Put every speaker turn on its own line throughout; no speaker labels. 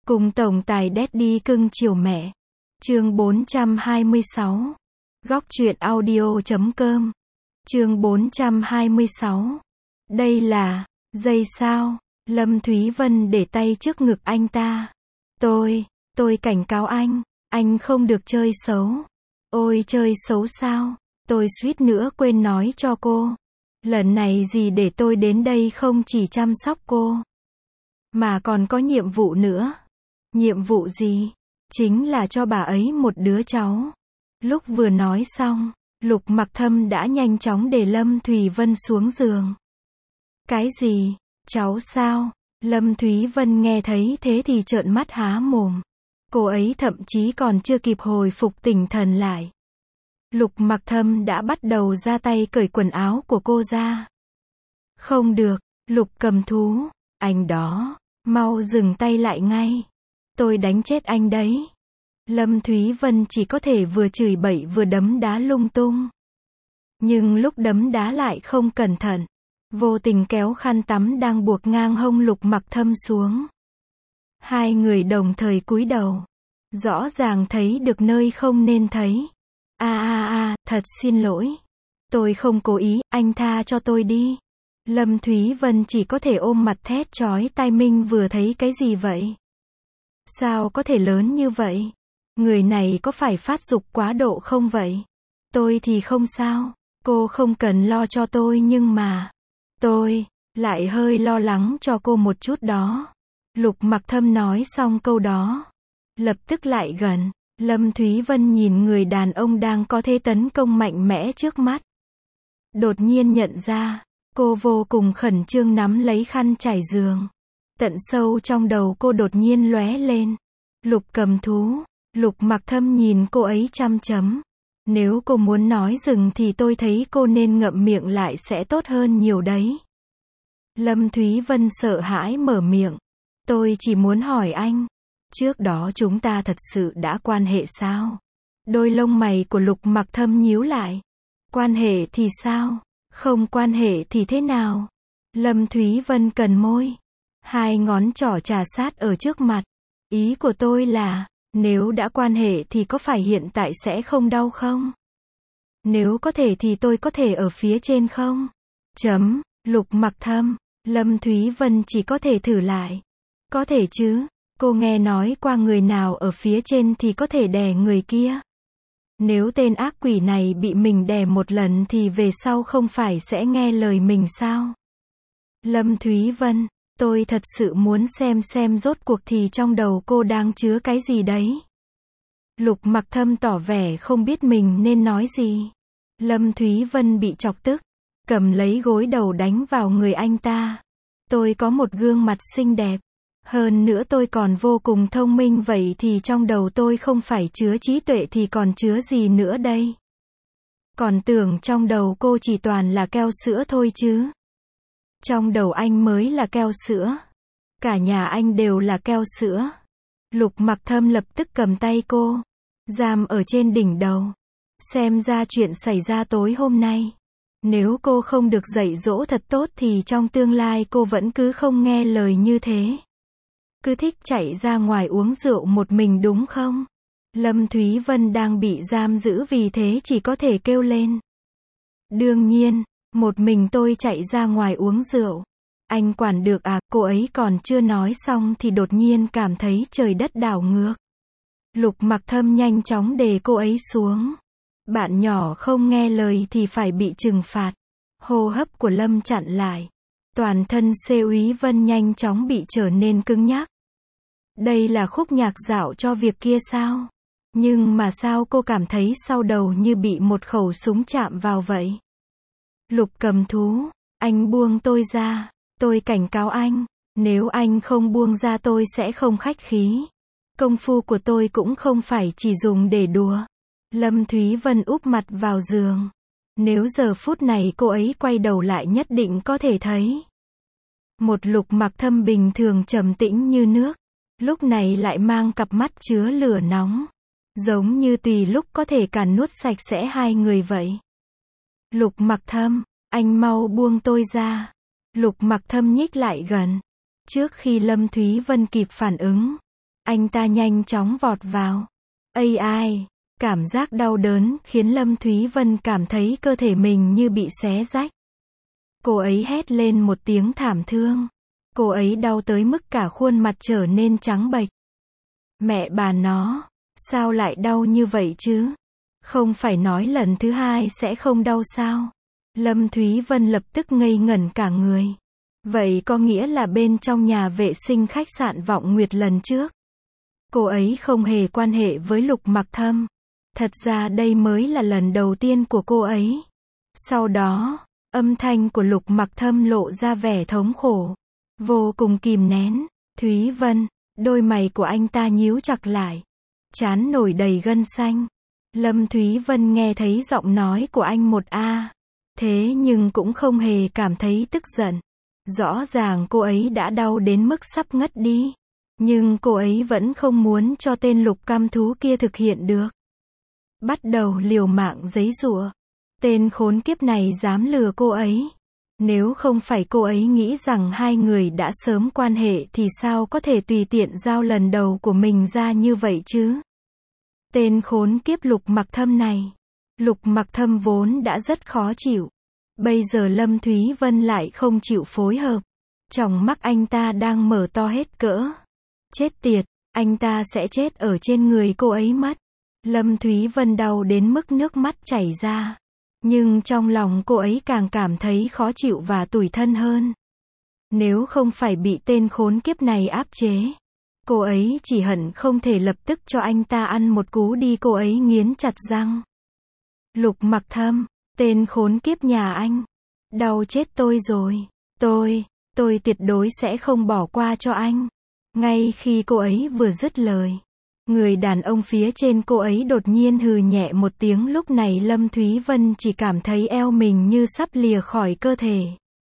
Cùng tổng tài Daddy cưng chiều mẹ. Chương 426. Góc truyện audio.com. Chương 426. Đây là dây sao? Lâm Thúy Vân để tay trước ngực anh ta. Tôi cảnh cáo anh không được chơi xấu. Ôi chơi xấu sao? Tôi suýt nữa quên nói cho cô. Lần này gì để tôi đến đây không chỉ chăm sóc cô, mà còn có nhiệm vụ nữa. Nhiệm vụ gì? Chính là cho bà ấy một đứa cháu. Lúc vừa nói xong, Lục Mặc Thâm đã nhanh chóng để Lâm Thúy Vân xuống giường. Cái gì? Cháu sao? Lâm Thúy Vân nghe thấy thế thì trợn mắt há mồm. Cô ấy thậm chí còn chưa kịp hồi phục tinh thần lại, Lục Mặc Thâm đã bắt đầu ra tay cởi quần áo của cô ra. Không được, Lục Cầm Thú, anh đó, mau dừng tay lại ngay. Tôi đánh chết anh đấy. Lâm Thúy Vân chỉ có thể vừa chửi bậy vừa đấm đá lung tung. Nhưng lúc đấm đá lại không cẩn thận, vô tình kéo khăn tắm đang buộc ngang hông Lục Mặc Thâm xuống. Hai người đồng thời cúi đầu, rõ ràng thấy được nơi không nên thấy. Thật xin lỗi. Tôi không cố ý, anh tha cho tôi đi. Lâm Thúy Vân chỉ có thể ôm mặt thét chói tai. Minh vừa thấy cái gì vậy? Sao có thể lớn như vậy? Người này có phải phát dục quá độ không vậy? Tôi thì không sao. Cô không cần lo cho tôi nhưng mà tôi lại hơi lo lắng cho cô một chút đó. Lục Mặc Thâm nói xong câu đó, lập tức lại gần. Lâm Thúy Vân nhìn người đàn ông đang có thế tấn công mạnh mẽ trước mắt. Đột nhiên nhận ra, cô vô cùng khẩn trương nắm lấy khăn trải giường. Tận sâu trong đầu cô đột nhiên lóe lên. Lục Cầm Thú. Lục Mặc Thâm nhìn cô ấy chăm chấm. Nếu cô muốn nói dừng thì tôi thấy cô nên ngậm miệng lại sẽ tốt hơn nhiều đấy. Lâm Thúy Vân sợ hãi mở miệng. Tôi chỉ muốn hỏi anh, trước đó chúng ta thật sự đã quan hệ sao? Đôi lông mày của Lục Mặc Thâm nhíu lại. Quan hệ thì sao? Không quan hệ thì thế nào? Lâm Thúy Vân cần môi, hai ngón trỏ chà sát ở trước mặt. Ý của tôi là, nếu đã quan hệ thì có phải hiện tại sẽ không đau không? Nếu có thể thì tôi có thể ở phía trên không? Lục Mặc Thâm. Lâm Thúy Vân chỉ có thể thử lại. Có thể chứ, cô nghe nói qua người nào ở phía trên thì có thể đè người kia. Nếu tên ác quỷ này bị mình đè một lần thì về sau không phải sẽ nghe lời mình sao? Lâm Thúy Vân, tôi thật sự muốn xem rốt cuộc thì trong đầu cô đang chứa cái gì đấy. Lục Mặc Thâm tỏ vẻ không biết mình nên nói gì. Lâm Thúy Vân bị chọc tức, cầm lấy gối đầu đánh vào người anh ta. Tôi có một gương mặt xinh đẹp. Hơn nữa tôi còn vô cùng thông minh, vậy thì trong đầu tôi không phải chứa trí tuệ thì còn chứa gì nữa đây? Còn tưởng trong đầu cô chỉ toàn là keo sữa thôi chứ. Trong đầu anh mới là keo sữa. Cả nhà anh đều là keo sữa. Lục Mặc Thâm lập tức cầm tay cô, giam ở trên đỉnh đầu. Xem ra chuyện xảy ra tối hôm nay, nếu cô không được dạy dỗ thật tốt thì trong tương lai cô vẫn cứ không nghe lời như thế. Cứ thích chạy ra ngoài uống rượu một mình đúng không? Lâm Thúy Vân đang bị giam giữ vì thế chỉ có thể kêu lên. Đương nhiên, một mình tôi chạy ra ngoài uống rượu. Anh quản được à? Cô ấy còn chưa nói xong thì đột nhiên cảm thấy trời đất đảo ngược. Lục Mặc Thâm nhanh chóng đè cô ấy xuống. Bạn nhỏ không nghe lời thì phải bị trừng phạt. Hô hấp của Lâm chặn lại. Toàn thân Úy Vân nhanh chóng bị trở nên cứng nhắc. Đây là khúc nhạc dạo cho việc kia sao? Nhưng mà sao cô cảm thấy sau đầu như bị một khẩu súng chạm vào vậy? Lục Cầm Thú, anh buông tôi ra. Tôi cảnh cáo anh, nếu anh không buông ra tôi sẽ không khách khí. Công phu của tôi cũng không phải chỉ dùng để đùa. Lâm Thúy Vân úp mặt vào giường. Nếu giờ phút này cô ấy quay đầu lại nhất định có thể thấy một Lục Mặc Thâm bình thường trầm tĩnh như nước, lúc này lại mang cặp mắt chứa lửa nóng, giống như tùy lúc có thể càn nuốt sạch sẽ hai người vậy. Lục Mặc Thâm, anh mau buông tôi ra. Lục Mặc Thâm nhích lại gần. Trước khi Lâm Thúy Vân kịp phản ứng, Anh ta nhanh chóng vọt vào. Ai. Cảm giác đau đớn khiến Lâm Thúy Vân cảm thấy cơ thể mình như bị xé rách. Cô ấy hét lên một tiếng thảm thương. Cô ấy đau tới mức cả khuôn mặt trở nên trắng bệch. Mẹ bà nó, sao lại đau như vậy chứ? Không phải nói lần thứ hai sẽ không đau sao? Lâm Thúy Vân lập tức ngây ngẩn cả người. Vậy có nghĩa là bên trong nhà vệ sinh khách sạn Vọng Nguyệt lần trước, cô ấy không hề quan hệ với Lục Mặc Thâm. Thật ra đây mới là lần đầu tiên của cô ấy. Sau đó, âm thanh của Lục Mặc Thâm lộ ra vẻ thống khổ, vô cùng kìm nén. Thúy Vân, đôi mày của anh ta nhíu chặt lại, trán nổi đầy gân xanh. Lâm Thúy Vân nghe thấy giọng nói của anh một a, thế nhưng cũng không hề cảm thấy tức giận. Rõ ràng cô ấy đã đau đến mức sắp ngất đi, nhưng cô ấy vẫn không muốn cho tên Lục Cam Thú kia thực hiện được. Bắt đầu liều mạng giãy giụa. Tên khốn kiếp này dám lừa cô ấy. Nếu không phải cô ấy nghĩ rằng hai người đã sớm quan hệ thì sao có thể tùy tiện giao lần đầu của mình ra như vậy chứ? Tên khốn kiếp Lục Mặc Thâm này. Lục Mặc Thâm vốn đã rất khó chịu. Bây giờ Lâm Thúy Vân lại không chịu phối hợp. Tròng mắt anh ta đang mở to hết cỡ. Chết tiệt, anh ta sẽ chết ở trên người cô ấy mất. Lâm Thúy Vân đau đến mức nước mắt chảy ra. Nhưng trong lòng cô ấy càng cảm thấy khó chịu và tủi thân hơn. Nếu không phải bị tên khốn kiếp này áp chế, cô ấy chỉ hận không thể lập tức cho anh ta ăn một cú đi. Cô ấy nghiến chặt răng. Lục Mặc Thâm, tên khốn kiếp nhà anh, đau chết tôi rồi. Tôi tuyệt đối sẽ không bỏ qua cho anh. Ngay khi cô ấy vừa dứt lời, người đàn ông phía trên cô ấy đột nhiên hừ nhẹ một tiếng. Lúc này Lâm Thúy Vân chỉ cảm thấy eo mình như sắp lìa khỏi cơ thể.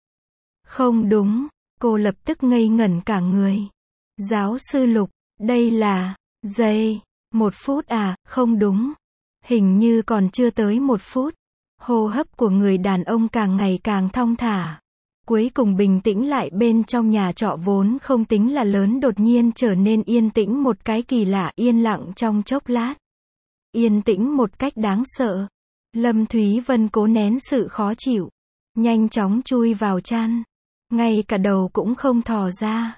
Không đúng, cô lập tức ngây ngẩn cả người. Giáo sư Lục, đây là, giây, 1 phút à, không đúng. Hình như còn chưa tới 1 phút. Hô hấp của người đàn ông càng ngày càng thong thả. Cuối cùng bình tĩnh lại. Bên trong nhà trọ vốn không tính là lớn đột nhiên trở nên yên tĩnh một cái kỳ lạ, yên lặng trong chốc lát. Yên tĩnh một cách đáng sợ. Lâm Thúy Vân cố nén sự khó chịu, nhanh chóng chui vào chăn. Ngay cả đầu cũng không thò ra.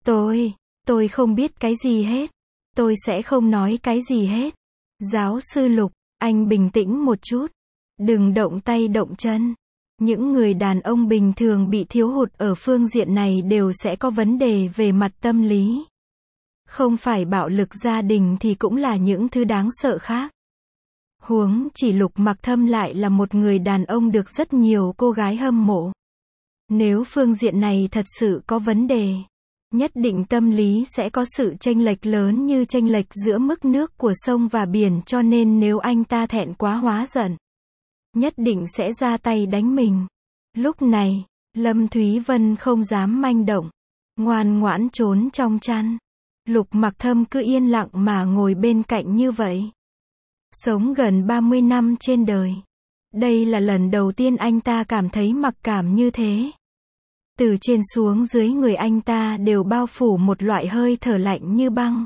Tôi không biết cái gì hết. Tôi sẽ không nói cái gì hết. Giáo sư Lục, anh bình tĩnh một chút. Đừng động tay động chân. Những người đàn ông bình thường bị thiếu hụt ở phương diện này đều sẽ có vấn đề về mặt tâm lý. Không phải bạo lực gia đình thì cũng là những thứ đáng sợ khác. Huống chỉ Lục Mặc Thâm lại là một người đàn ông được rất nhiều cô gái hâm mộ. Nếu phương diện này thật sự có vấn đề, nhất định tâm lý sẽ có sự chênh lệch lớn như chênh lệch giữa mức nước của sông và biển, cho nên nếu anh ta thẹn quá hóa giận, nhất định sẽ ra tay đánh mình. Lúc này, Lâm Thúy Vân không dám manh động, ngoan ngoãn trốn trong chăn. Lục Mặc Thâm cứ yên lặng mà ngồi bên cạnh như vậy. Sống gần 30 năm trên đời, đây là lần đầu tiên anh ta cảm thấy mặc cảm như thế. Từ trên xuống dưới người anh ta đều bao phủ một loại hơi thở lạnh như băng,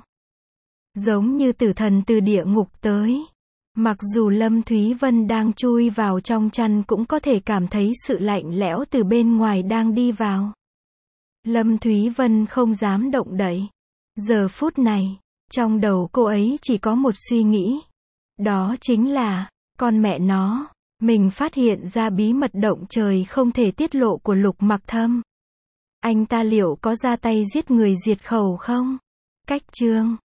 giống như tử thần từ địa ngục tới. Mặc dù Lâm Thúy Vân đang chui vào trong chăn cũng có thể cảm thấy sự lạnh lẽo từ bên ngoài đang đi vào. Lâm Thúy Vân không dám động đậy. Giờ phút này, trong đầu cô ấy chỉ có một suy nghĩ. Đó chính là, con mẹ nó, mình phát hiện ra bí mật động trời không thể tiết lộ của Lục Mặc Thâm. Anh ta liệu có ra tay giết người diệt khẩu không? Cách chương